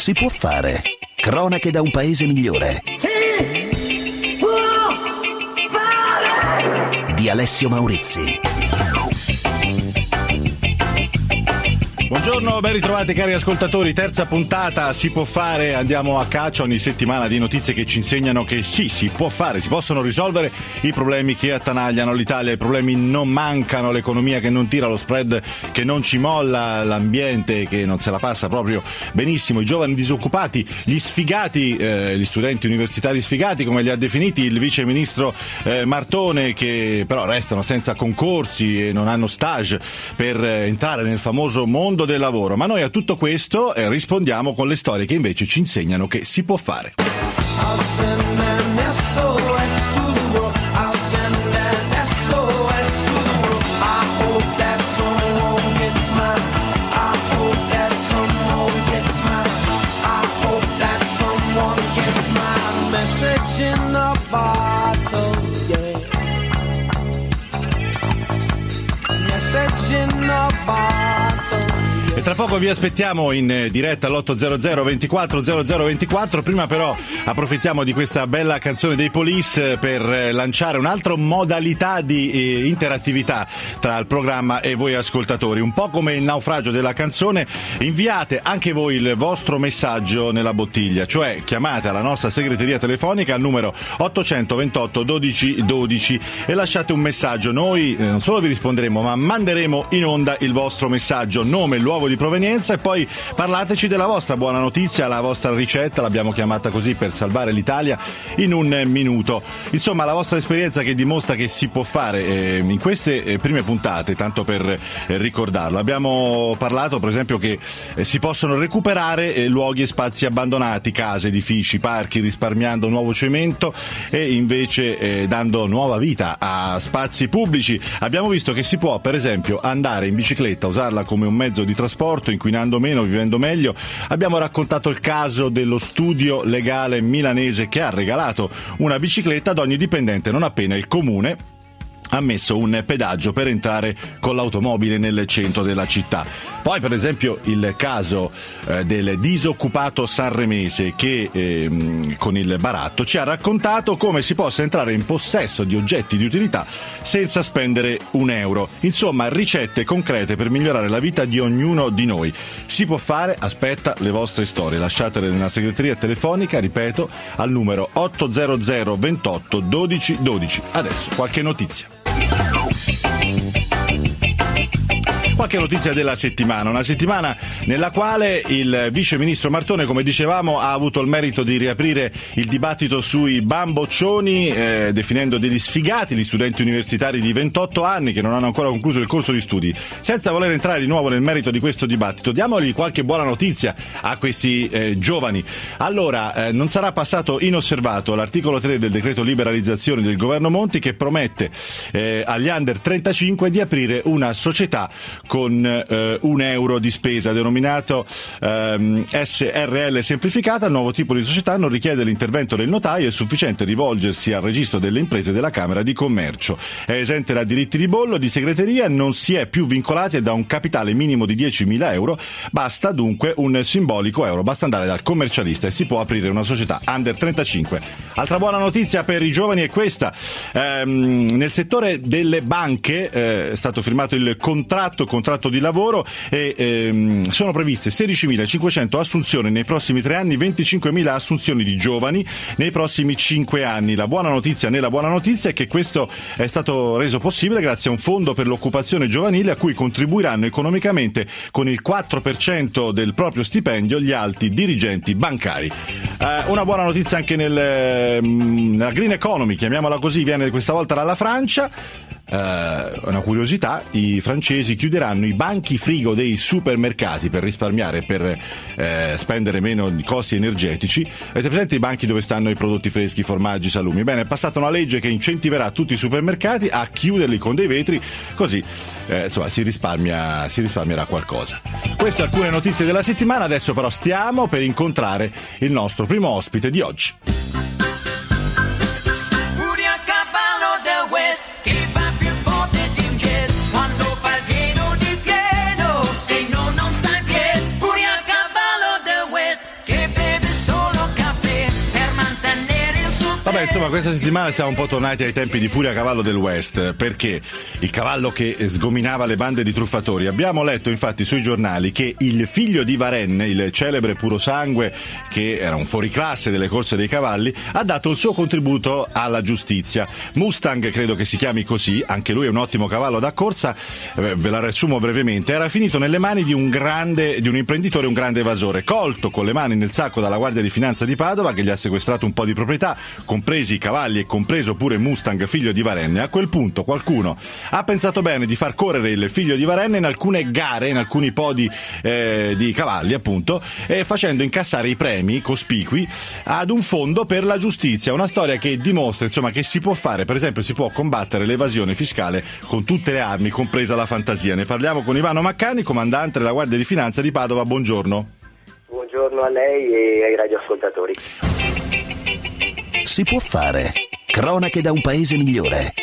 si può fare. Cronache da un paese migliore. Si può fare! Di Alessio Maurizi. Buongiorno, ben ritrovati cari ascoltatori, terza puntata, si può fare, andiamo a caccia ogni settimana di notizie che ci insegnano che sì, si può fare, si possono risolvere i problemi che attanagliano l'Italia, i problemi non mancano, l'economia che non tira, lo spread che non ci molla, l'ambiente che non se la passa proprio benissimo, i giovani disoccupati, gli sfigati, gli studenti universitari sfigati come li ha definiti il vice ministro Martone, che però restano senza concorsi e non hanno stage per entrare nel famoso mondo del lavoro, ma noi a tutto questo rispondiamo con le storie che invece ci insegnano che si può fare. E tra poco vi aspettiamo in diretta all'800 24 00 24. Prima però approfittiamo di questa bella canzone dei Police per lanciare un'altra modalità di interattività tra il programma e voi ascoltatori. Un po' come il naufragio della canzone, inviate anche voi il vostro messaggio nella bottiglia, cioè chiamate alla nostra segreteria telefonica al numero 828 12 12 e lasciate un messaggio. Noi non solo vi risponderemo, ma manderemo in onda il vostro messaggio, nome, luogo di provenienza, e poi parlateci della vostra buona notizia, la vostra ricetta, l'abbiamo chiamata così per salvare l'Italia in un minuto. Insomma, la vostra esperienza che dimostra che si può fare. In queste prime puntate, tanto per ricordarlo, abbiamo parlato per esempio che si possono recuperare luoghi e spazi abbandonati, case, edifici, parchi, risparmiando nuovo cemento e invece dando nuova vita a spazi pubblici. Abbiamo visto che si può per esempio andare in bicicletta, usarla come un mezzo di trasporto, inquinando meno, vivendo meglio. Abbiamo raccontato il caso dello studio legale milanese che ha regalato una bicicletta ad ogni dipendente non appena il comune ha messo un pedaggio per entrare con l'automobile nel centro della città. Poi per esempio il caso del disoccupato sanremese che con il baratto ci ha raccontato come si possa entrare in possesso di oggetti di utilità senza spendere un euro. Insomma, ricette concrete per migliorare la vita di ognuno di noi. Si può fare? Aspetta le vostre storie, lasciatele nella segreteria telefonica, ripeto, al numero 800 28 12 12. Adesso qualche notizia. Qualche notizia della settimana, una settimana nella quale il vice ministro Martone, come dicevamo, ha avuto il merito di riaprire il dibattito sui bamboccioni, definendo degli sfigati gli studenti universitari di 28 anni che non hanno ancora concluso il corso di studi. Senza voler entrare di nuovo nel merito di questo dibattito, diamogli qualche buona notizia a questi giovani. Allora, non sarà passato inosservato l'articolo 3 del decreto liberalizzazione del governo Monti che promette agli under 35 di aprire una società con €1 di spesa, denominato SRL semplificata. Il nuovo tipo di società non richiede l'intervento del notaio, è sufficiente rivolgersi al registro delle imprese della Camera di Commercio. È esente da diritti di bollo, di segreteria, non si è più vincolati da un capitale minimo di 10.000 euro, basta dunque un simbolico euro, basta andare dal commercialista e si può aprire una società under 35. Altra buona notizia per i giovani è questa: nel settore delle banche è stato firmato il contratto di lavoro e sono previste 16.500 assunzioni nei prossimi 3 anni, 25.000 assunzioni di giovani nei prossimi 5 anni. La buona notizia nella buona notizia è che questo è stato reso possibile grazie a un fondo per l'occupazione giovanile a cui contribuiranno economicamente con il 4% del proprio stipendio gli alti dirigenti bancari. Una buona notizia anche nella green economy, chiamiamola così, viene questa volta dalla Francia. Una curiosità: i francesi chiuderanno i banchi frigo dei supermercati per risparmiare, per spendere meno costi energetici. Avete presente i banchi dove stanno i prodotti freschi, formaggi, salumi? Bene, è passata una legge che incentiverà tutti i supermercati a chiuderli con dei vetri, così insomma si risparmierà qualcosa. Queste alcune notizie della settimana. Adesso però stiamo per incontrare il nostro primo ospite di oggi. Insomma, questa settimana siamo un po' tornati ai tempi di Furia Cavallo del West, perché il cavallo che sgominava le bande di truffatori. Abbiamo letto infatti sui giornali che il figlio di Varenne, il celebre purosangue che era un fuoriclasse delle corse dei cavalli, ha dato il suo contributo alla giustizia. Mustang, credo che si chiami così, anche lui è un ottimo cavallo da corsa, ve la riassumo brevemente, era finito nelle mani di un imprenditore, un grande evasore, colto con le mani nel sacco dalla Guardia di Finanza di Padova, che gli ha sequestrato un po' di proprietà, compresi i cavalli e compreso pure Mustang, figlio di Varenne. A quel punto qualcuno ha pensato bene di far correre il figlio di Varenne in alcune gare, in alcuni podi di cavalli appunto, facendo incassare i premi cospicui ad un fondo per la giustizia. Una storia che dimostra insomma che si può fare, per esempio si può combattere l'evasione fiscale con tutte le armi, compresa la fantasia. Ne parliamo con Ivano Maccani, comandante della Guardia di Finanza di Padova. Buongiorno. Buongiorno a lei e ai radioascoltatori. Si può fare. Cronache da un paese migliore.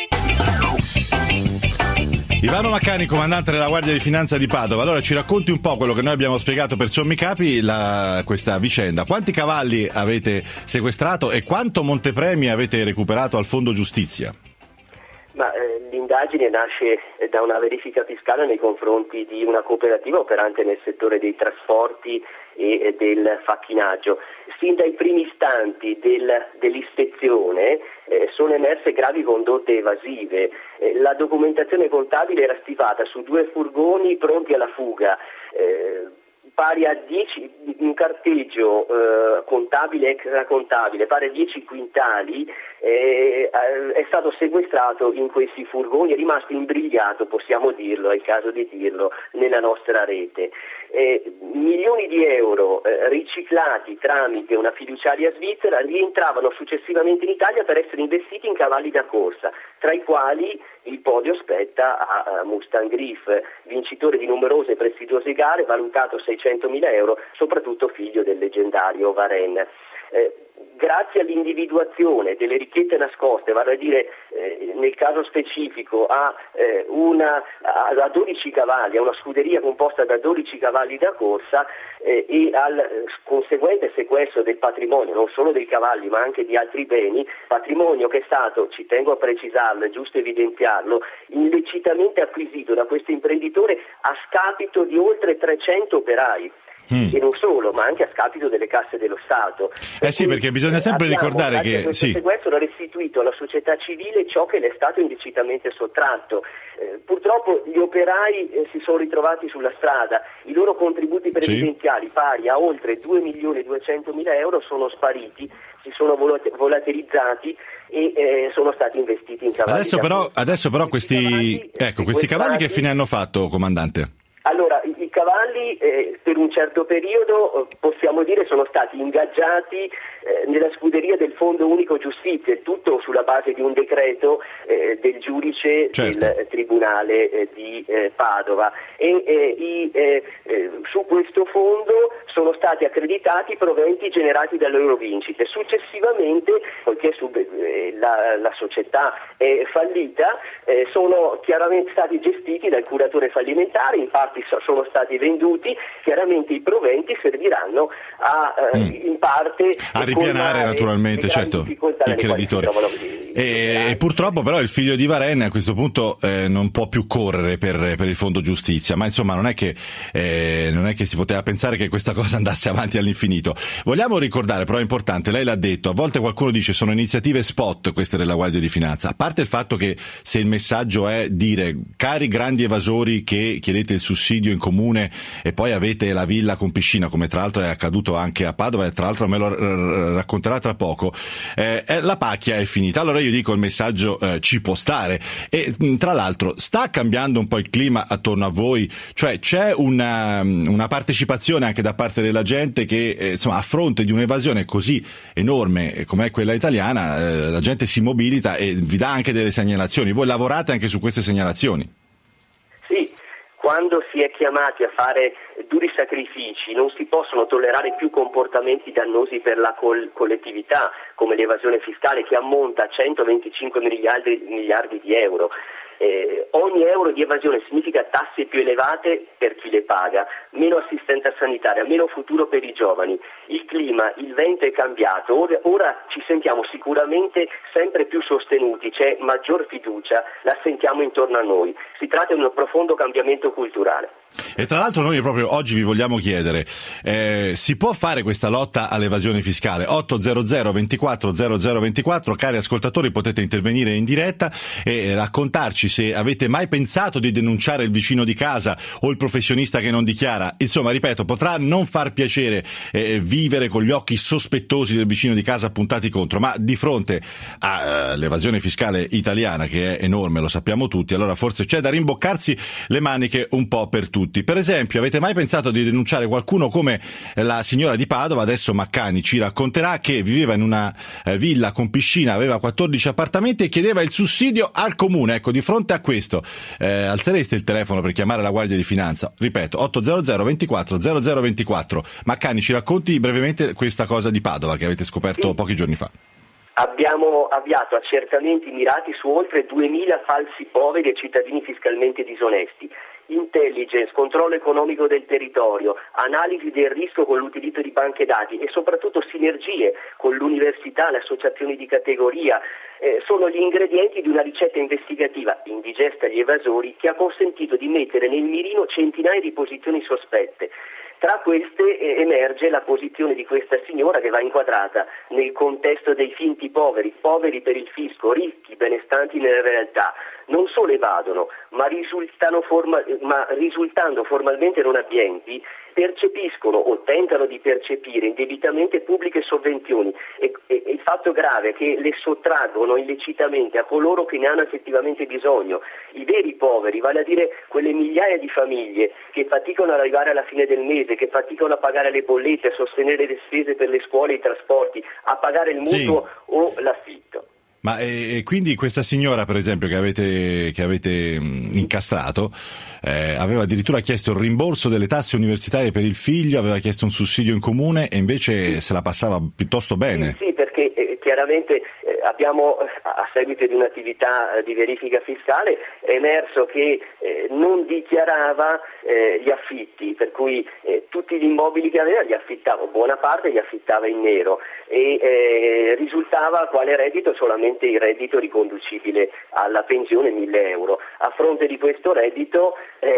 Ivano Maccani, comandante della Guardia di Finanza di Padova. Allora ci racconti un po' quello che noi abbiamo spiegato per sommi capi, questa vicenda. Quanti cavalli avete sequestrato e quanto montepremi avete recuperato al Fondo Giustizia? L'indagine nasce da una verifica fiscale nei confronti di una cooperativa operante nel settore dei trasporti e del facchinaggio. Sin dai primi istanti dell'ispezione sono emerse gravi condotte evasive. La documentazione contabile era stipata su 2 furgoni pronti alla fuga, pari a 10, un carteggio contabile e extracontabile pari a 10 quintali è stato sequestrato in questi furgoni, è rimasto imbrigliato, possiamo dirlo, è il caso di dirlo, nella nostra rete. Milioni di euro riciclati tramite una fiduciaria svizzera rientravano successivamente in Italia per essere investiti in cavalli da corsa, tra i quali il podio spetta a Mustang Griff, vincitore di numerose prestigiose gare, valutato 600.000 euro, soprattutto figlio del leggendario Varenne. Grazie all'individuazione delle ricchezze nascoste, vale a dire nel caso specifico a 12 cavalli, a una scuderia composta da 12 cavalli da corsa e al conseguente sequestro del patrimonio, non solo dei cavalli ma anche di altri beni, patrimonio che è stato, ci tengo a precisarlo, è giusto evidenziarlo, illecitamente acquisito da questo imprenditore a scapito di oltre 300 operai. E non solo, ma anche a scapito delle casse dello Stato. Sì, perché bisogna sempre ricordare che questo sequestro ha restituito alla società civile ciò che le è stato indebitamente sottratto. Purtroppo gli operai si sono ritrovati sulla strada, i loro contributi previdenziali pari a oltre 2.200.000 euro sono spariti, si sono volatilizzati e sono stati investiti in cavalli. Adesso però questi cavalli che fine hanno fatto, comandante? Allora, i cavalli per un certo periodo possiamo dire sono stati ingaggiati nella scuderia del Fondo Unico Giustizia, tutto sulla base di un decreto del giudice del Tribunale di Padova e su questo fondo sono stati accreditati i proventi generati dalle loro vincite. Successivamente, poiché la società è fallita, sono chiaramente stati gestiti dal curatore fallimentare, infatti sono stati venduti, chiaramente i proventi serviranno in parte a ripianare naturalmente il creditore. E purtroppo però il figlio di Varenne a questo punto non può più correre per il Fondo Giustizia, ma insomma non è che si poteva pensare che questa cosa andasse avanti all'infinito. Vogliamo ricordare, però è importante, lei l'ha detto, a volte qualcuno dice sono iniziative spot queste della Guardia di Finanza, a parte il fatto che se il messaggio è dire cari grandi evasori che chiedete il sussidio in comune e poi avete la villa con piscina, come tra l'altro è accaduto anche a Padova e tra l'altro me lo racconterà tra poco, la pacchia è finita. Allora io dico il messaggio ci può stare e tra l'altro sta cambiando un po' il clima attorno a voi, cioè c'è una partecipazione anche da parte della gente che insomma a fronte di un'evasione così enorme come è quella italiana la gente si mobilita e vi dà anche delle segnalazioni. Voi lavorate anche su queste segnalazioni? Sì, quando si è chiamati a fare duri sacrifici non si possono tollerare più comportamenti dannosi per la collettività come l'evasione fiscale che ammonta a 125 miliardi di euro. Ogni euro di evasione significa tasse più elevate per chi le paga, meno assistenza sanitaria, meno futuro per i giovani. Il clima, il vento è cambiato, ora ci sentiamo sicuramente sempre più sostenuti, c'è maggior fiducia, la sentiamo intorno a noi. Si tratta di un profondo cambiamento culturale. E tra l'altro noi proprio oggi vi vogliamo chiedere, si può fare questa lotta all'evasione fiscale? 800 24 0024, cari ascoltatori, potete intervenire in diretta e raccontarci se avete mai pensato di denunciare il vicino di casa o il professionista che non dichiara. Insomma, ripeto, potrà non far piacere vivere con gli occhi sospettosi del vicino di casa puntati contro, ma di fronte all'evasione fiscale italiana, che è enorme, lo sappiamo tutti, allora forse c'è da rimboccarsi le maniche un po' per tutti. Per esempio, avete mai pensato di denunciare qualcuno come la signora di Padova? Adesso Maccani ci racconterà che viveva in una villa con piscina, aveva 14 appartamenti e chiedeva il sussidio al comune. Ecco, di fronte a questo alzereste il telefono per chiamare la Guardia di Finanza? Ripeto, 800 24 0024. Maccani, ci racconti brevemente questa cosa di Padova che avete scoperto pochi giorni fa. Abbiamo avviato accertamenti mirati su oltre 2000 falsi poveri e cittadini fiscalmente disonesti. Intelligence, controllo economico del territorio, analisi del rischio con l'utilizzo di banche dati e soprattutto sinergie con l'università, le associazioni di categoria, sono gli ingredienti di una ricetta investigativa indigesta agli evasori che ha consentito di mettere nel mirino centinaia di posizioni sospette. Tra queste emerge la posizione di questa signora che va inquadrata nel contesto dei finti poveri, poveri per il fisco, ricchi, benestanti nella realtà. Non solo evadono, ma risultando formalmente non abbienti, percepiscono o tentano di percepire indebitamente pubbliche sovvenzioni e il fatto grave è che le sottraggono illecitamente a coloro che ne hanno effettivamente bisogno, i veri poveri, vale a dire quelle migliaia di famiglie che faticano ad arrivare alla fine del mese, che faticano a pagare le bollette, a sostenere le spese per le scuole e i trasporti, a pagare il mutuo o l'affitto. Ma quindi questa signora, per esempio, che avete incastrato, aveva addirittura chiesto il rimborso delle tasse universitarie per il figlio, aveva chiesto un sussidio in comune e invece se la passava piuttosto bene. Sì, perché chiaramente abbiamo, a seguito di un'attività di verifica fiscale, è emerso che non dichiarava gli affitti, per cui tutti gli immobili che aveva li affittava, buona parte li affittava in nero e risultava quale reddito solamente il reddito riconducibile alla pensione 1.000 euro. A fronte di questo reddito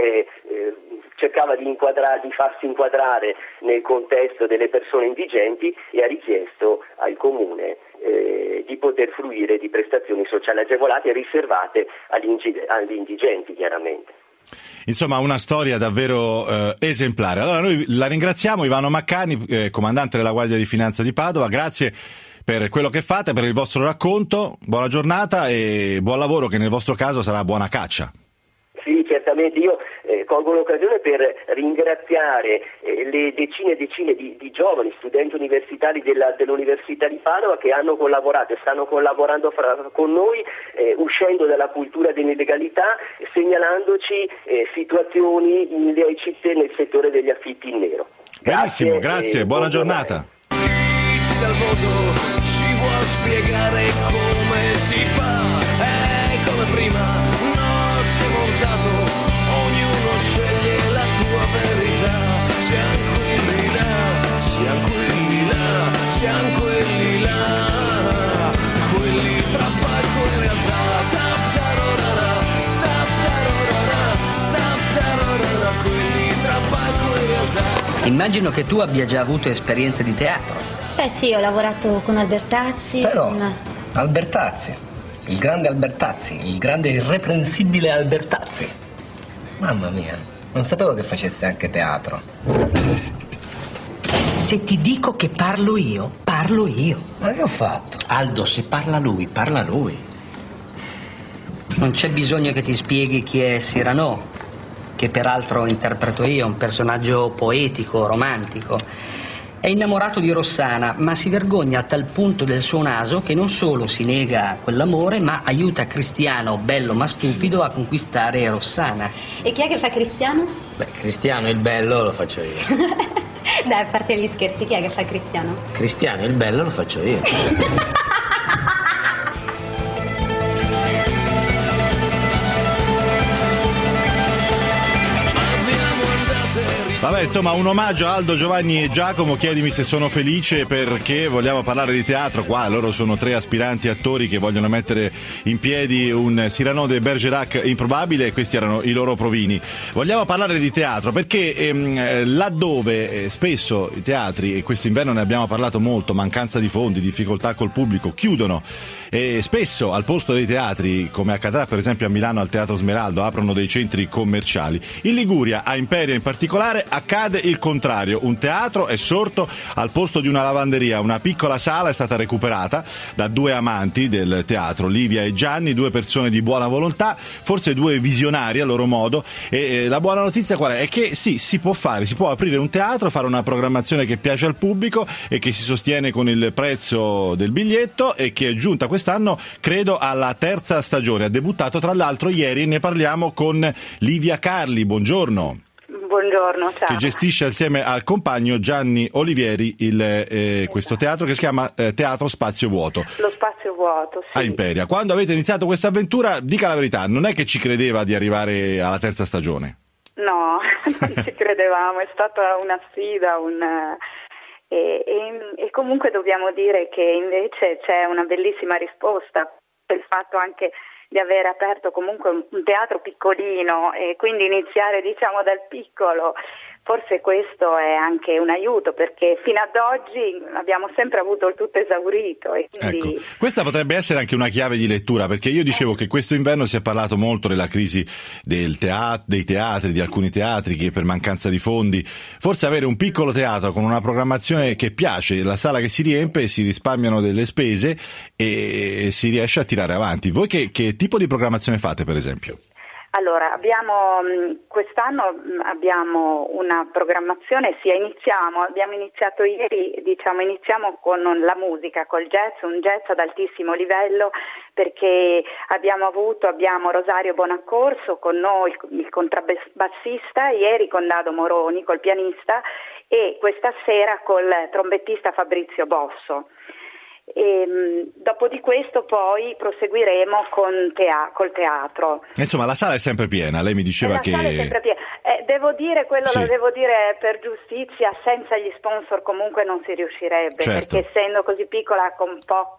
cercava di farsi inquadrare nel contesto delle persone indigenti e ha richiesto al comune di poter fruire di prestazioni sociali agevolate e riservate agli indigenti, chiaramente. Insomma, una storia davvero esemplare. Allora noi la ringraziamo, Ivano Maccani, comandante della Guardia di Finanza di Padova. Grazie per quello che fate, per il vostro racconto. Buona giornata e buon lavoro, che nel vostro caso sarà buona caccia. Sì, certamente. Io colgo l'occasione per ringraziare le decine e decine di giovani studenti universitari dell'Università di Padova che hanno collaborato e stanno collaborando con noi, uscendo dalla cultura dell'illegalità, segnalandoci situazioni illecite nel settore degli affitti in nero. Benissimo, grazie, buona giornata. Dal voto ci vuol spiegare come si fa, come prima no, si è montato, ognuno sceglie la tua verità, siamo quelli là, siamo quelli là, siamo quelli là, quelli tra palco e realtà, quelli tra palco e realtà. Immagino che tu abbia già avuto esperienze di teatro. Beh sì, ho lavorato con Albertazzi. Però, Albertazzi, il grande Albertazzi, il grande irreprensibile Albertazzi. Mamma mia, non sapevo che facesse anche teatro. Se ti dico che parlo io, parlo io. Ma che ho fatto? Aldo, se parla lui, parla lui. Non c'è bisogno che ti spieghi chi è Cyrano, che peraltro interpreto io, un personaggio poetico, romantico. È innamorato di Rossana, ma si vergogna a tal punto del suo naso che non solo si nega a quell'amore, ma aiuta Cristiano, bello ma stupido, a conquistare Rossana. E chi è che fa Cristiano? Beh, Cristiano il bello lo faccio io. Dai, a parte gli scherzi, chi è che fa Cristiano? Cristiano il bello lo faccio io. Vabbè, insomma, un omaggio a Aldo, Giovanni e Giacomo. Chiedimi se sono felice, perché vogliamo parlare di teatro qua. Loro sono 3 aspiranti attori che vogliono mettere in piedi un Cyrano de Bergerac improbabile, e questi erano i loro provini. Vogliamo parlare di teatro perché laddove spesso i teatri, e quest'inverno ne abbiamo parlato molto, mancanza di fondi, difficoltà col pubblico, chiudono, e spesso al posto dei teatri, come accadrà per esempio a Milano al Teatro Smeraldo, aprono dei centri commerciali. In Liguria, a Imperia in particolare, accade il contrario. Un teatro è sorto al posto di una lavanderia. Una piccola sala è stata recuperata da 2 amanti del teatro, Livia e Gianni, 2 persone di buona volontà, forse 2 visionari a loro modo, e la buona notizia qual è? È che sì, si può aprire un teatro, fare una programmazione che piace al pubblico e che si sostiene con il prezzo del biglietto, e che è giunta quest'anno, credo, alla 3ª stagione. Ha debuttato tra l'altro ieri, ne parliamo con Livia Carli. Buongiorno. Buongiorno, ciao. Che gestisce assieme al compagno Gianni Olivieri questo teatro che si chiama Teatro Spazio Vuoto. Lo Spazio Vuoto, sì. A Imperia. Quando avete iniziato questa avventura, dica la verità, non è che ci credeva di arrivare alla 3ª stagione? No, non ci credevamo, è stata una sfida, e comunque dobbiamo dire che invece c'è una bellissima risposta per il fatto anche di aver aperto comunque un teatro piccolino, e quindi iniziare diciamo dal piccolo. Forse questo è anche un aiuto, perché fino ad oggi abbiamo sempre avuto il tutto esaurito. E quindi... Ecco, questa potrebbe essere anche una chiave di lettura, perché io dicevo che questo inverno si è parlato molto della crisi dei teatri, di alcuni teatri che per mancanza di fondi, forse avere un piccolo teatro con una programmazione che piace, la sala che si riempie, si risparmiano delle spese e si riesce a tirare avanti. Voi che tipo di programmazione fate, per esempio? Allora, quest'anno abbiamo una programmazione, abbiamo iniziato ieri, iniziamo con la musica, col jazz, un jazz ad altissimo livello, perché abbiamo Rosario Bonaccorso con noi, il contrabbassista, ieri con Dado Moroni, col pianista, e questa sera col trombettista Fabrizio Bosso. E dopo di questo poi proseguiremo col teatro. Insomma, la sala è sempre piena, lei mi diceva che... La sala è sempre piena. Devo dire, lo devo dire per giustizia, senza gli sponsor comunque non si riuscirebbe, certo. Perché essendo così piccola, con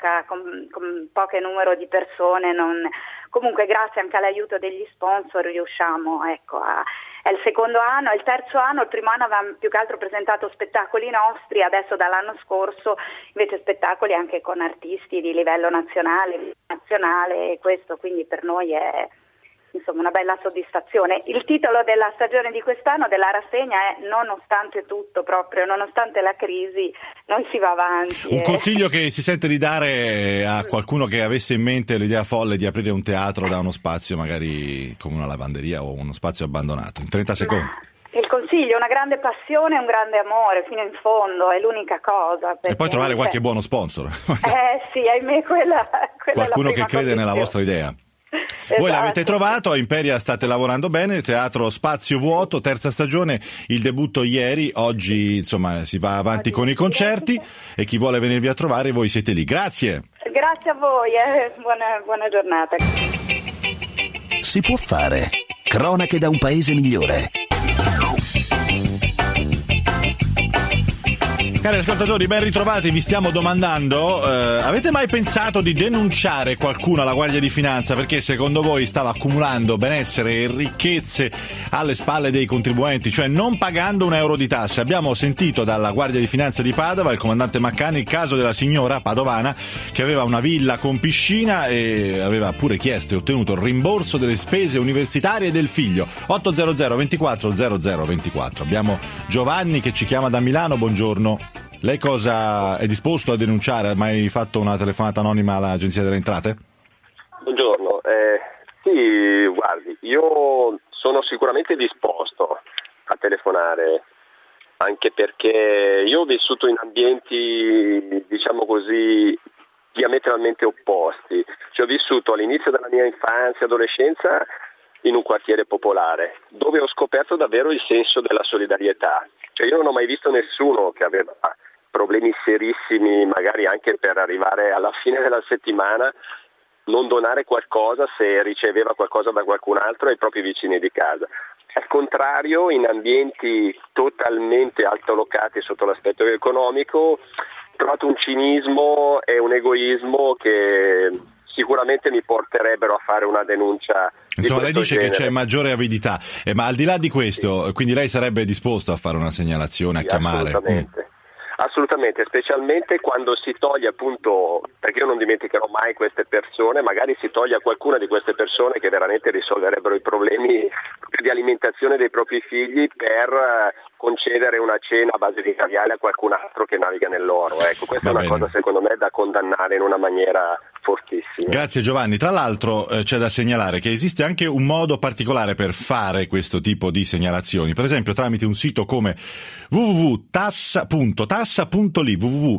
poche numero di persone, comunque grazie anche all'aiuto degli sponsor riusciamo, è il 2º anno, è il 3º anno, il primo anno avevamo più che altro presentato spettacoli nostri, adesso dall'anno scorso invece spettacoli anche con artisti di livello nazionale, e questo quindi per noi è insomma una bella soddisfazione. Il titolo della stagione di quest'anno, della rassegna, è Nonostante tutto, proprio nonostante la crisi noi si va avanti. Un consiglio che si sente di dare a qualcuno che avesse in mente l'idea folle di aprire un teatro da uno spazio magari come una lavanderia o uno spazio abbandonato, in 30 secondi. Il consiglio, una grande passione, un grande amore fino in fondo, è l'unica cosa. E poi trovare qualche buono sponsor. Sì, ahimè, quella qualcuno è la prima che crede nella vostra idea. Esatto. Voi l'avete trovato, a Imperia state lavorando bene, Teatro Spazio Vuoto, 3ª stagione, il debutto ieri, oggi insomma si va avanti con i concerti, e chi vuole venirvi a trovare voi siete lì. Grazie. Grazie a voi, buona giornata. Si può fare. Cronache da un paese migliore. Cari ascoltatori, ben ritrovati. Vi stiamo domandando, avete mai pensato di denunciare qualcuno alla Guardia di Finanza perché secondo voi stava accumulando benessere e ricchezze alle spalle dei contribuenti, cioè non pagando un euro di tasse? Abbiamo sentito dalla Guardia di Finanza di Padova, il comandante Maccani, il caso della signora padovana che aveva una villa con piscina e aveva pure chiesto e ottenuto il rimborso delle spese universitarie del figlio. 800 24 00 24. Abbiamo Giovanni che ci chiama da Milano. Buongiorno. Lei cosa è disposto a denunciare? Ha mai fatto una telefonata anonima all'Agenzia delle Entrate? Buongiorno, sì, guardi, io sono sicuramente disposto a telefonare, anche perché io ho vissuto in ambienti, diciamo così, diametralmente opposti. Cioè, ho vissuto all'inizio della mia infanzia e adolescenza in un quartiere popolare, dove ho scoperto davvero il senso della solidarietà. Cioè, io non ho mai visto nessuno che aveva problemi serissimi, magari anche per arrivare alla fine della settimana, non donare qualcosa se riceveva qualcosa da qualcun altro ai propri vicini di casa. Al contrario, in ambienti totalmente altolocati sotto l'aspetto economico, ho trovato un cinismo e un egoismo che sicuramente mi porterebbero a fare una denuncia. Insomma, lei dice genere. che c'è maggiore avidità, ma al di là di questo, quindi lei sarebbe disposto a fare una segnalazione, a chiamare? Assolutamente, specialmente quando si toglie, appunto, perché io non dimenticherò mai queste persone, magari si toglie a qualcuna di queste persone che veramente risolverebbero i problemi di alimentazione dei propri figli per concedere una cena a base di caviale a qualcun altro che naviga nell'oro. Ecco, questa è una cosa secondo me da condannare in una maniera fortissima. Grazie Giovanni. Tra l'altro c'è da segnalare che esiste anche un modo particolare per fare questo tipo di segnalazioni, per esempio tramite un sito come www.tassa.li,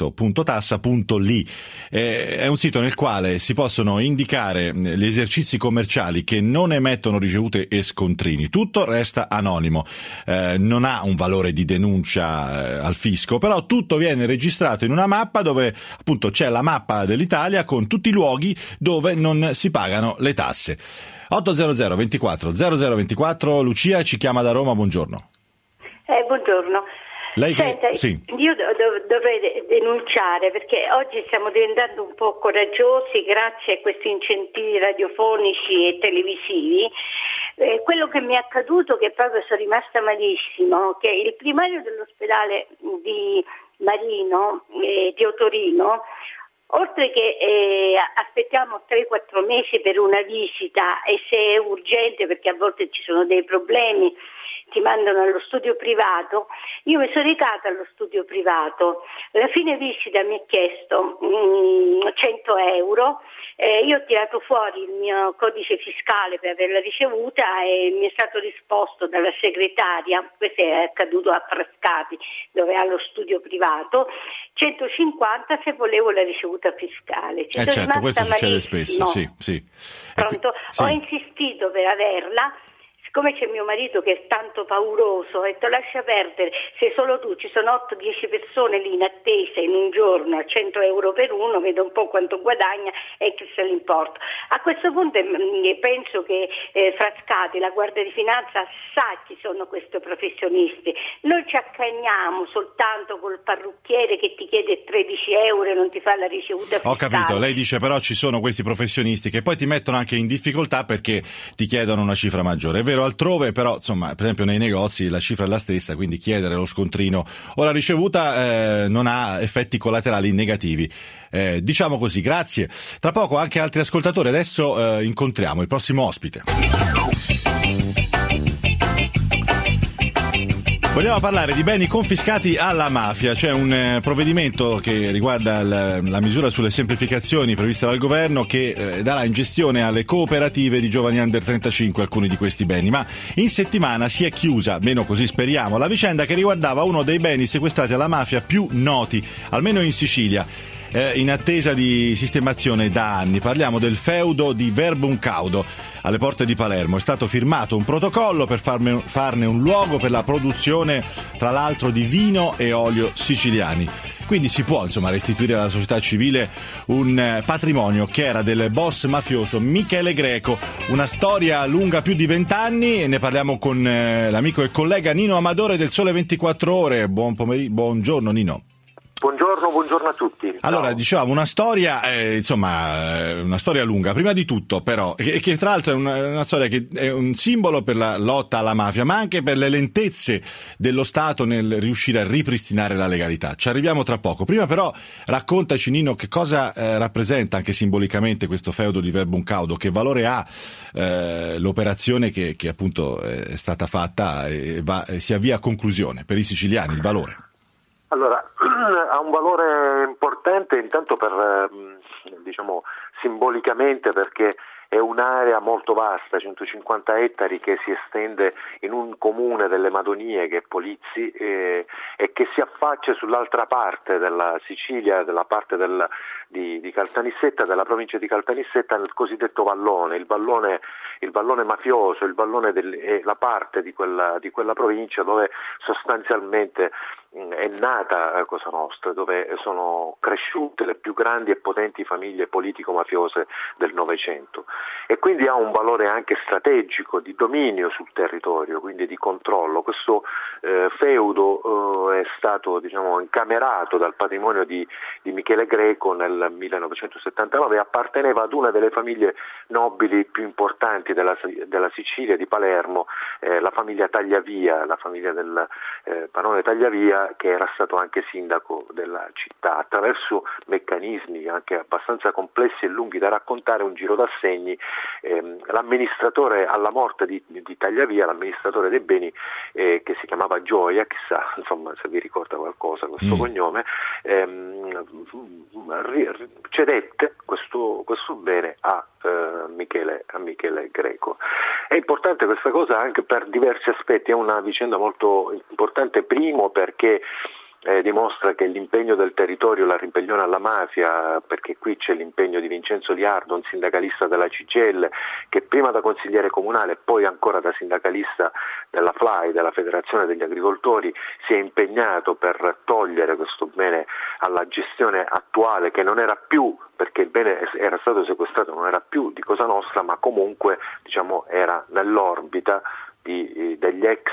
.tassa.li. È un sito nel quale si possono indicare gli esercizi commerciali che non emettono ricevute e scontrini. Tutto resta anonimo, non ha un valore di denuncia al fisco, però tutto viene registrato in una mappa dove appunto c'è la mappa dell'Italia con tutti i luoghi dove non si pagano le tasse. 800 24 0024, Lucia ci chiama da Roma, buongiorno. Buongiorno. Lei Senta, sì. Io dovrei denunciare perché oggi stiamo diventando un po' coraggiosi grazie a questi incentivi radiofonici e televisivi. Quello che mi è accaduto, che proprio sono rimasta malissimo, che il primario dell'ospedale di Marino, di Otorino, oltre che aspettiamo 3-4 mesi per una visita e se è urgente perché a volte ci sono dei problemi ti mandano allo studio privato, io mi sono recata allo studio privato, alla fine visita mi ha chiesto 100 euro, io ho tirato fuori il mio codice fiscale per averla ricevuta e mi è stato risposto dalla segretaria, questo è accaduto a Frascati dove ha lo studio privato, 150 se volevo la ricevuta fiscale. Certo, questo succede spesso, sì. Pronto? Sì. Ho insistito per averla. Siccome c'è mio marito che è tanto pauroso, ho detto lascia perdere, sei solo tu, ci sono 8-10 persone lì in attesa in un giorno a 100 euro per uno, vedo un po' quanto guadagna e che se l'importa. A questo punto penso che Frascati, la Guardia di Finanza, sa chi sono questi professionisti. Noi ci accanniamo soltanto col parrucchiere che ti chiede 13 euro e non ti fa la ricevuta fiscale. Ho capito, lei dice però ci sono questi professionisti che poi ti mettono anche in difficoltà perché ti chiedono una cifra maggiore. È vero, altrove però, insomma, per esempio nei negozi la cifra è la stessa, quindi chiedere lo scontrino o la ricevuta non ha effetti collaterali negativi. Diciamo così, grazie. Tra poco anche altri ascoltatori, adesso incontriamo il prossimo ospite. Vogliamo parlare di beni confiscati alla mafia. C'è un provvedimento che riguarda la misura sulle semplificazioni prevista dal governo che darà in gestione alle cooperative di giovani under 35 alcuni di questi beni, ma in settimana si è chiusa, almeno così speriamo, la vicenda che riguardava uno dei beni sequestrati alla mafia più noti, almeno in Sicilia, in attesa di sistemazione da anni. Parliamo del feudo di Verbum Caudo alle porte di Palermo. È stato firmato un protocollo per farne un luogo per la produzione, tra l'altro, di vino e olio siciliani. Quindi si può, insomma, restituire alla società civile un patrimonio che era del boss mafioso Michele Greco. Una storia lunga più di 20 anni e ne parliamo con l'amico e collega Nino Amadore del Sole 24 Ore. Buongiorno Nino. Buongiorno a tutti. Allora, dicevamo una storia, una storia lunga, prima di tutto però, che tra l'altro è una storia che è un simbolo per la lotta alla mafia, ma anche per le lentezze dello Stato nel riuscire a ripristinare la legalità. Ci arriviamo tra poco. Prima però raccontaci Nino che cosa rappresenta anche simbolicamente questo feudo di Verbum Caudo, che valore ha l'operazione che appunto è stata fatta e si avvia a conclusione per i siciliani, il valore. Allora, ha un valore importante intanto per, simbolicamente, perché è un'area molto vasta, 150 ettari, che si estende in un comune delle Madonie che è Polizzi e che si affaccia sull'altra parte della Sicilia, della parte di Caltanissetta, della provincia di Caltanissetta, nel cosiddetto vallone, il vallone mafioso, è la parte di quella provincia dove sostanzialmente è nata Cosa Nostra, dove sono cresciute le più grandi e potenti famiglie politico-mafiose del Novecento. e quindi ha un valore anche strategico di dominio sul territorio, quindi di controllo. Questo feudo è stato incamerato dal patrimonio di Michele Greco nel 1979 e apparteneva ad una delle famiglie nobili più importanti della Sicilia, di Palermo, la famiglia Tagliavia, la famiglia del barone Tagliavia, che era stato anche sindaco della città. Attraverso meccanismi anche abbastanza complessi e lunghi da raccontare, un giro d'assegni, l'amministratore alla morte di Tagliavia, l'amministratore dei beni, che si chiamava Gioia, chissà se vi ricorda qualcosa questo cognome, cedette questo bene a Michele Greco. È importante questa cosa anche per diversi aspetti, è una vicenda molto importante, primo perché dimostra che l'impegno del territorio, la ribellione alla mafia, perché qui c'è l'impegno di Vincenzo Liardo, un sindacalista della CGIL, che prima da consigliere comunale e poi ancora da sindacalista della FLAI, della Federazione degli Agricoltori, si è impegnato per togliere questo bene alla gestione attuale, che non era più, perché il bene era stato sequestrato, non era più di Cosa Nostra, ma comunque era nell'orbita degli ex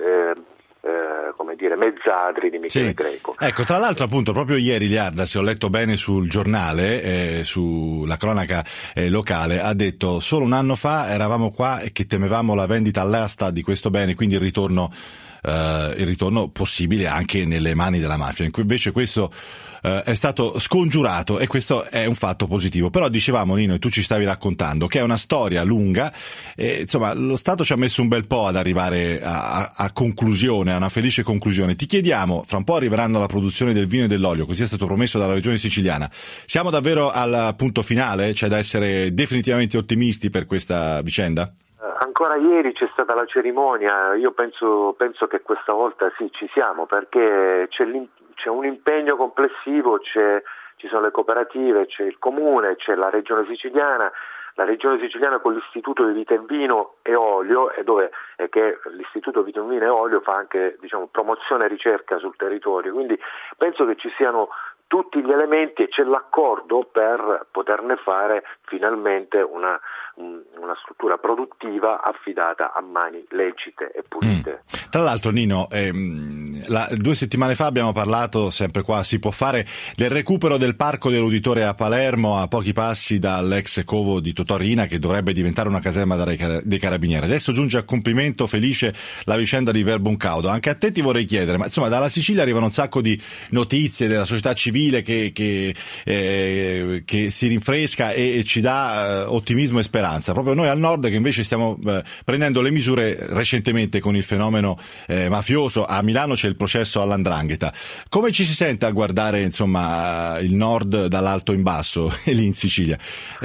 mezzadri di Michele Greco. Ecco, tra l'altro appunto proprio ieri Liarda, se ho letto bene sul giornale, sulla cronaca locale, ha detto: solo un anno fa eravamo qua e che temevamo la vendita all'asta di questo bene, quindi il ritorno possibile anche nelle mani della mafia. Invece questo è stato scongiurato e questo è un fatto positivo. Però dicevamo, Nino, e tu ci stavi raccontando, che è una storia lunga e insomma lo Stato ci ha messo un bel po' ad arrivare a conclusione, a una felice conclusione. Ti chiediamo, fra un po' arriveranno la produzione del vino e dell'olio, così è stato promesso dalla regione siciliana. Siamo davvero al punto finale? C'è da essere definitivamente ottimisti per questa vicenda? Ancora ieri c'è stata la cerimonia, io penso che questa volta sì, ci siamo, perché c'è un impegno complessivo, ci sono le cooperative, c'è il comune, c'è la regione siciliana con l'Istituto di Vita in Vino e Olio, che l'Istituto Vita in Vino e Olio fa anche promozione e ricerca sul territorio, quindi penso che ci siano tutti gli elementi e c'è l'accordo per poterne fare finalmente una struttura produttiva affidata a mani lecite e pulite. Tra l'altro, Nino, 2 settimane fa abbiamo parlato, sempre qua Si Può Fare, del recupero del Parco dell'Uditore a Palermo, a pochi passi dall'ex covo di Totò Riina, che dovrebbe diventare una caserma dei Carabinieri. Adesso giunge a compimento felice la vicenda di Verbum Caudo. Anche a te ti vorrei chiedere, ma insomma dalla Sicilia arrivano un sacco di notizie della società civile che si rinfresca e ci dà ottimismo e speranza. Proprio noi al nord, che invece stiamo prendendo le misure recentemente con il fenomeno mafioso. A Milano c'è il processo all''ndrangheta. Come ci si sente a guardare insomma il nord dall'alto in basso lì in Sicilia?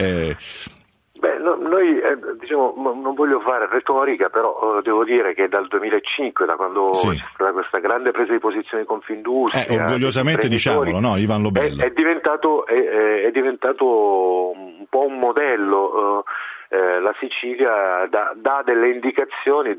Noi non voglio fare retorica, però devo dire che dal 2005, da quando c'è stata questa grande presa di posizione di Confindustria, orgogliosamente diciamolo, no? Ivan Lobella è diventato un po' un modello. La Sicilia dà delle indicazioni,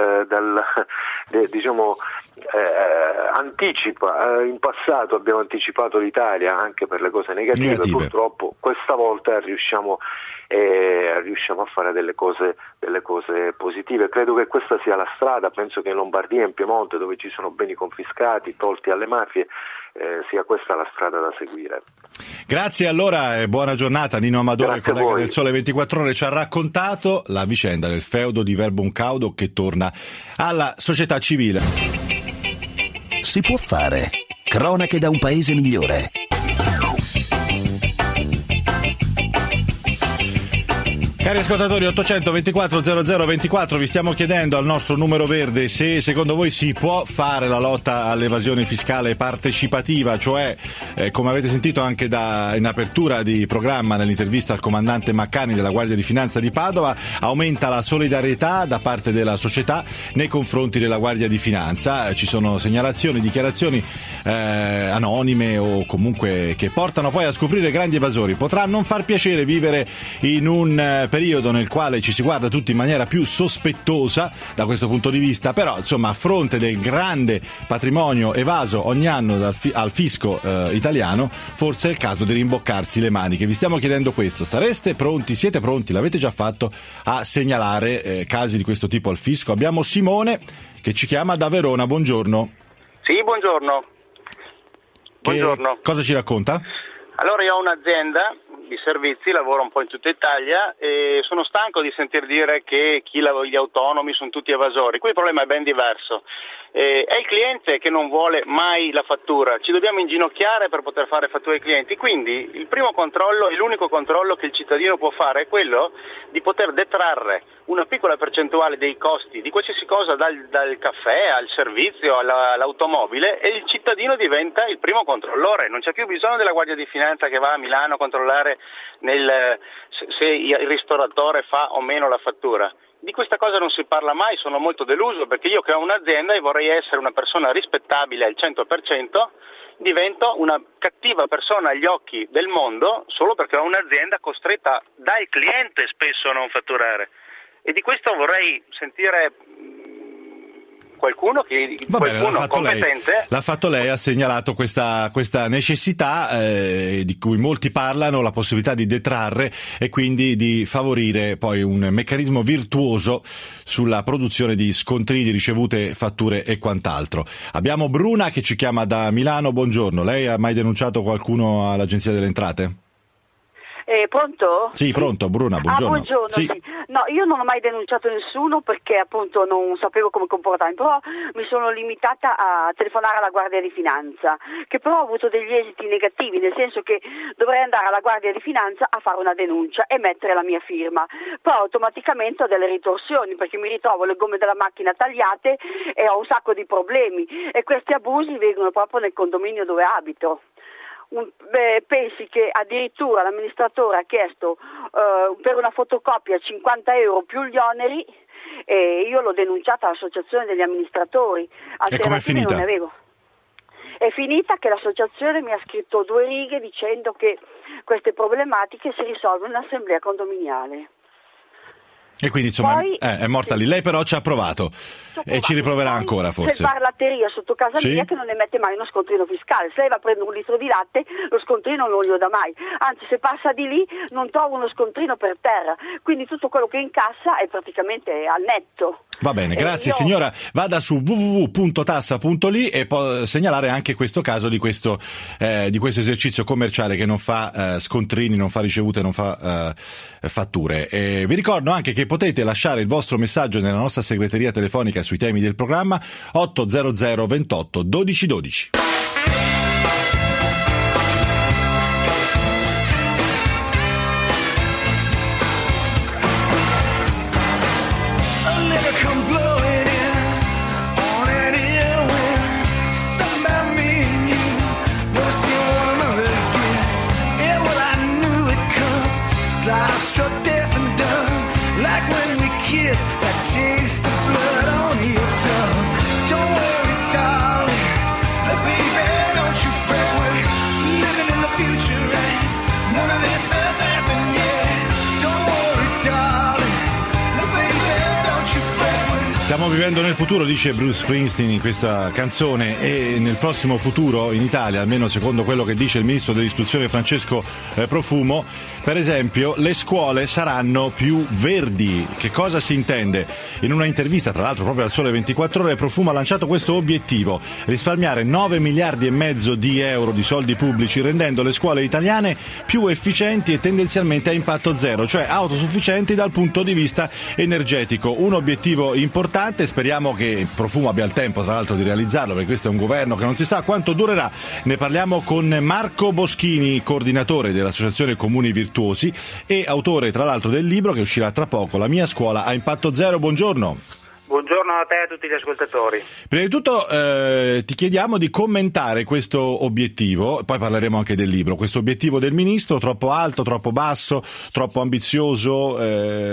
anticipa. In passato abbiamo anticipato l'Italia anche per le cose negative. Purtroppo questa volta riusciamo a fare delle cose positive. Credo che questa sia la strada. Penso che in Lombardia e in Piemonte, dove ci sono beni confiscati, tolti alle mafie, sia questa la strada da seguire. Grazie allora e buona giornata. Nino Amadore, collega del Sole 24 Ore, ci ha raccontato la vicenda del feudo di Verbum Caudo che torna alla società civile. Si può fare. Cronache da un paese migliore. Cari ascoltatori, 824 0024, vi stiamo chiedendo al nostro numero verde se secondo voi si può fare la lotta all'evasione fiscale partecipativa, cioè come avete sentito anche in apertura di programma nell'intervista al comandante Maccani della Guardia di Finanza di Padova, aumenta la solidarietà da parte della società nei confronti della Guardia di Finanza. Ci sono segnalazioni, dichiarazioni anonime o comunque che portano poi a scoprire grandi evasori. Potrà non far piacere vivere in un periodo nel quale ci si guarda tutti in maniera più sospettosa da questo punto di vista, però insomma a fronte del grande patrimonio evaso ogni anno al fisco italiano, forse è il caso di rimboccarsi le maniche. Vi stiamo chiedendo questo: siete pronti, l'avete già fatto a segnalare casi di questo tipo al fisco? Abbiamo Simone che ci chiama da Verona, buongiorno. Sì, buongiorno. Buongiorno. Cosa ci racconta? Allora, io ho un'azienda di servizi, lavoro un po' in tutta Italia e sono stanco di sentir dire che gli autonomi sono tutti evasori. Qui il problema è ben diverso. È il cliente che non vuole mai la fattura, ci dobbiamo inginocchiare per poter fare fatture ai clienti, quindi il primo controllo e l'unico controllo che il cittadino può fare è quello di poter detrarre una piccola percentuale dei costi di qualsiasi cosa, dal caffè al servizio all'automobile, e il cittadino diventa il primo controllore. Non c'è più bisogno della Guardia di Finanza che va a Milano a controllare se il ristoratore fa o meno la fattura. Di questa cosa non si parla mai, sono molto deluso, perché io che ho un'azienda e vorrei essere una persona rispettabile al 100%, divento una cattiva persona agli occhi del mondo solo perché ho un'azienda costretta dal cliente spesso a non fatturare. E di questo vorrei sentire qualcuno competente. L'ha fatto lei, ha segnalato questa necessità di cui molti parlano, la possibilità di detrarre e quindi di favorire poi un meccanismo virtuoso sulla produzione di scontrini, ricevute, fatture e quant'altro. Abbiamo Bruna che ci chiama da Milano, buongiorno. Lei ha mai denunciato qualcuno all'Agenzia delle Entrate? Pronto? Sì, pronto, Bruna, buongiorno. Buongiorno, sì. No, io non ho mai denunciato nessuno perché appunto non sapevo come comportarmi, però mi sono limitata a telefonare alla Guardia di Finanza, che però ho avuto degli esiti negativi, nel senso che dovrei andare alla Guardia di Finanza a fare una denuncia e mettere la mia firma, però automaticamente ho delle ritorsioni perché mi ritrovo le gomme della macchina tagliate e ho un sacco di problemi, e questi abusi vengono proprio nel condominio dove abito. Pensi che addirittura l'amministratore ha chiesto per una fotocopia 50 euro più gli oneri, e io l'ho denunciata all'associazione degli amministratori. E com'è finita? Non ne avevo. È finita che l'associazione mi ha scritto 2 righe dicendo che queste problematiche si risolvono in assemblea condominiale. E quindi insomma è morta lì. Lei però ci ha provato e ci riproverà ancora, forse. C'è il bar-latteria sotto casa mia che non emette mai uno scontrino fiscale. Se lei va a prendere 1 litro di latte, lo scontrino non glielo dà mai. Anzi, se passa di lì non trova uno scontrino per terra. Quindi tutto quello che incassa è praticamente al netto. Va bene, grazie signora. Vada su www.tassa.li e può segnalare anche questo caso di questo esercizio commerciale che non fa scontrini, non fa ricevute, non fa fatture. Vi ricordo anche che potete lasciare il vostro messaggio nella nostra segreteria telefonica sui temi del programma 800 28 12 12. Stiamo vivendo nel futuro, dice Bruce Springsteen in questa canzone, e nel prossimo futuro in Italia, almeno secondo quello che dice il ministro dell'istruzione Francesco Profumo, per esempio le scuole saranno più verdi. Che cosa si intende? In una intervista, tra l'altro proprio al Sole 24 Ore, Profumo ha lanciato questo obiettivo: risparmiare 9 miliardi e mezzo di euro di soldi pubblici, rendendo le scuole italiane più efficienti e tendenzialmente a impatto zero, cioè autosufficienti dal punto di vista energetico. Un obiettivo importante, speriamo che Profumo abbia il tempo tra l'altro di realizzarlo, perché questo è un governo che non si sa quanto durerà. Ne parliamo con Marco Boschini, coordinatore dell'Associazione Comuni Virtuosi e autore tra l'altro del libro che uscirà tra poco, La mia scuola a impatto zero. Buongiorno. Buongiorno a te e a tutti gli ascoltatori. Prima di tutto ti chiediamo di commentare questo obiettivo, poi parleremo anche del libro. Questo obiettivo del ministro, troppo alto, troppo basso, troppo ambizioso?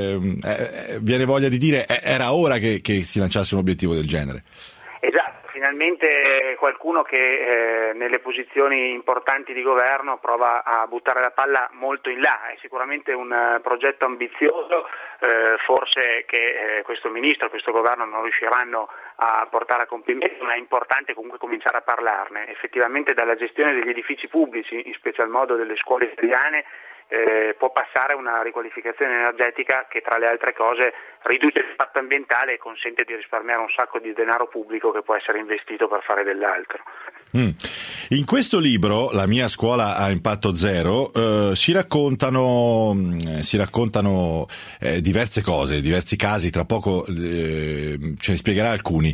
Viene voglia di dire era ora che si lanciasse un obiettivo del genere. Esatto, finalmente qualcuno che nelle posizioni importanti di governo prova a buttare la palla molto in là. È sicuramente un progetto ambizioso, forse che questo ministro, questo governo non riusciranno a portare a compimento, ma è importante comunque cominciare a parlarne. Effettivamente dalla gestione degli edifici pubblici, in special modo delle scuole italiane, può passare una riqualificazione energetica che tra le altre cose riduce l'impatto ambientale e consente di risparmiare un sacco di denaro pubblico che può essere investito per fare dell'altro. In questo libro, La mia scuola a impatto zero, si raccontano diverse cose, diversi casi, tra poco ce ne spiegherà alcuni,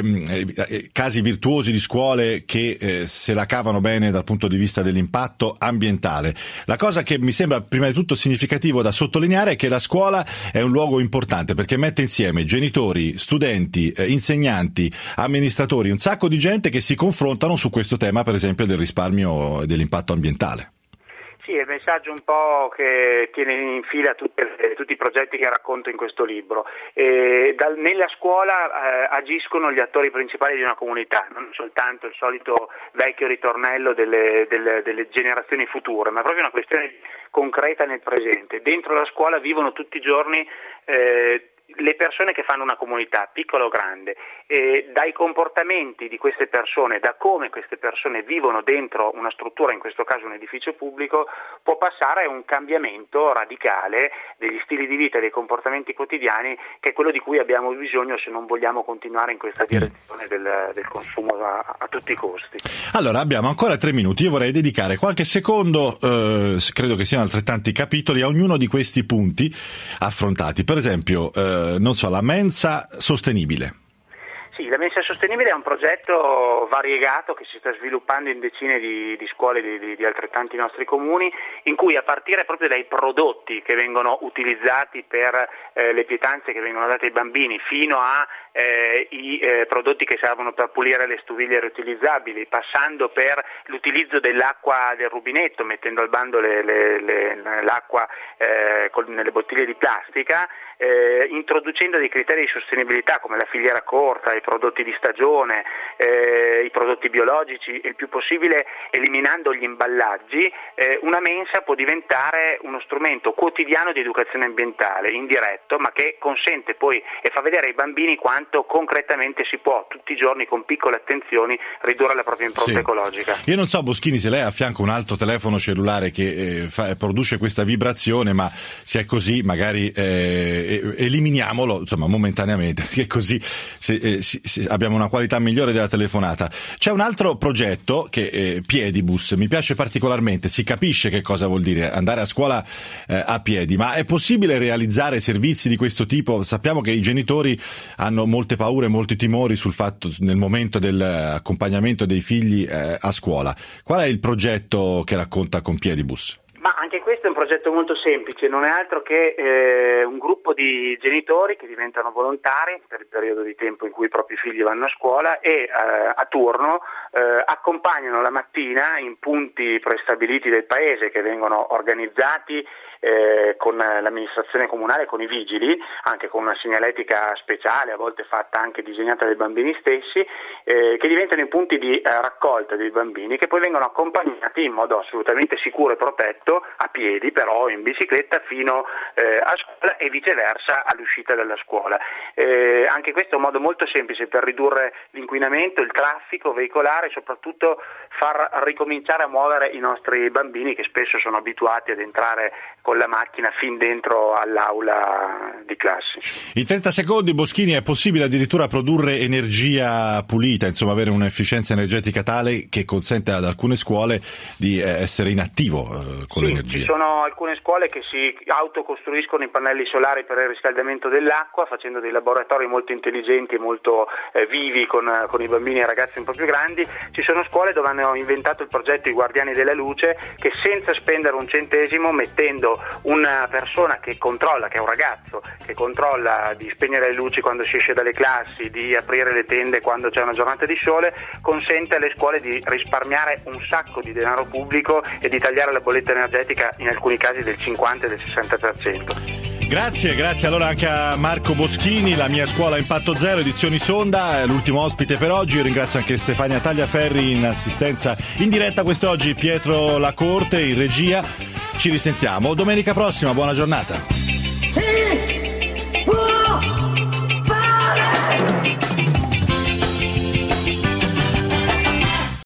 casi virtuosi di scuole che se la cavano bene dal punto di vista dell'impatto ambientale. La cosa che mi sembra prima di tutto significativo da sottolineare è che la scuola è un luogo importante perché mette insieme genitori, studenti, insegnanti, amministratori, un sacco di gente che si confrontano su questo tema, per esempio del risparmio e dell'impatto ambientale. Sì, è il messaggio un po' che tiene in fila tutti i progetti che racconto in questo libro. Nella scuola agiscono gli attori principali di una comunità, non soltanto il solito vecchio ritornello delle generazioni future, ma proprio una questione concreta nel presente. Dentro la scuola vivono tutti i giorni le persone che fanno una comunità, piccola o grande, e dai comportamenti di queste persone, da come queste persone vivono dentro una struttura, in questo caso un edificio pubblico, può passare a un cambiamento radicale degli stili di vita e dei comportamenti quotidiani, che è quello di cui abbiamo bisogno se non vogliamo continuare in questa direzione del consumo a tutti i costi. Allora, abbiamo ancora 3 minuti, io vorrei dedicare qualche secondo, credo che siano altrettanti capitoli, a ognuno di questi punti affrontati. Per esempio, non so, la mensa sostenibile. Sì, la mensa sostenibile è un progetto variegato che si sta sviluppando in decine di scuole di altrettanti nostri comuni, in cui a partire proprio dai prodotti che vengono utilizzati per le pietanze che vengono date ai bambini, fino a i prodotti che servono per pulire le stoviglie riutilizzabili, passando per l'utilizzo dell'acqua del rubinetto, mettendo al bando l'acqua nelle bottiglie di plastica, introducendo dei criteri di sostenibilità come la filiera corta, i prodotti di stagione, i prodotti biologici e il più possibile eliminando gli imballaggi. Una mensa può diventare uno strumento quotidiano di educazione ambientale indiretto, ma che consente poi e fa vedere ai bambini quanto concretamente si può tutti i giorni con piccole attenzioni ridurre la propria impronta ecologica. Io non so, Boschini, se lei ha a fianco un altro telefono cellulare che produce questa vibrazione, ma se è così magari eliminiamolo, insomma, momentaneamente, che così abbiamo una qualità migliore della telefonata. C'è un altro progetto che Piedibus mi piace particolarmente, si capisce che cosa vuol dire andare a scuola a piedi, ma è possibile realizzare servizi di questo tipo? Sappiamo che i genitori hanno molte paure, molti timori sul fatto nel momento dell'accompagnamento dei figli a scuola. Qual è il progetto che racconta con Piedibus? Ma anche questo è un progetto molto semplice, non è altro che un gruppo di genitori che diventano volontari per il periodo di tempo in cui i propri figli vanno a scuola e a turno accompagnano la mattina in punti prestabiliti del paese che vengono organizzati con l'amministrazione comunale, con i vigili, anche con una segnaletica speciale, a volte fatta anche disegnata dai bambini stessi, che diventano i punti di raccolta dei bambini, che poi vengono accompagnati in modo assolutamente sicuro e protetto, a piedi però, in bicicletta, fino a scuola e viceversa all'uscita dalla scuola. Anche questo è un modo molto semplice per ridurre l'inquinamento, il traffico veicolare e soprattutto far ricominciare a muovere i nostri bambini, che spesso sono abituati ad entrare con la macchina fin dentro all'aula di classe. In 30 secondi, Boschini, è possibile addirittura produrre energia pulita, insomma avere un'efficienza energetica tale che consente ad alcune scuole di essere in attivo con l'energia? Ci sono alcune scuole che si autocostruiscono i pannelli solari per il riscaldamento dell'acqua, facendo dei laboratori molto intelligenti e molto vivi con i bambini e i ragazzi un po' più grandi. Ci sono scuole dove hanno inventato il progetto I Guardiani della Luce, che senza spendere un centesimo, mettendo una persona che controlla, che è un ragazzo, che controlla di spegnere le luci quando si esce dalle classi, di aprire le tende quando c'è una giornata di sole, consente alle scuole di risparmiare un sacco di denaro pubblico e di tagliare la bolletta energetica in alcuni casi del 50 e del 60%. Grazie allora anche a Marco Boschini, La mia scuola Impatto Zero, edizioni Sonda, l'ultimo ospite per oggi. Io ringrazio anche Stefania Tagliaferri in assistenza in diretta quest'oggi, Pietro Lacorte in regia. Ci risentiamo domenica prossima, buona giornata. Sì!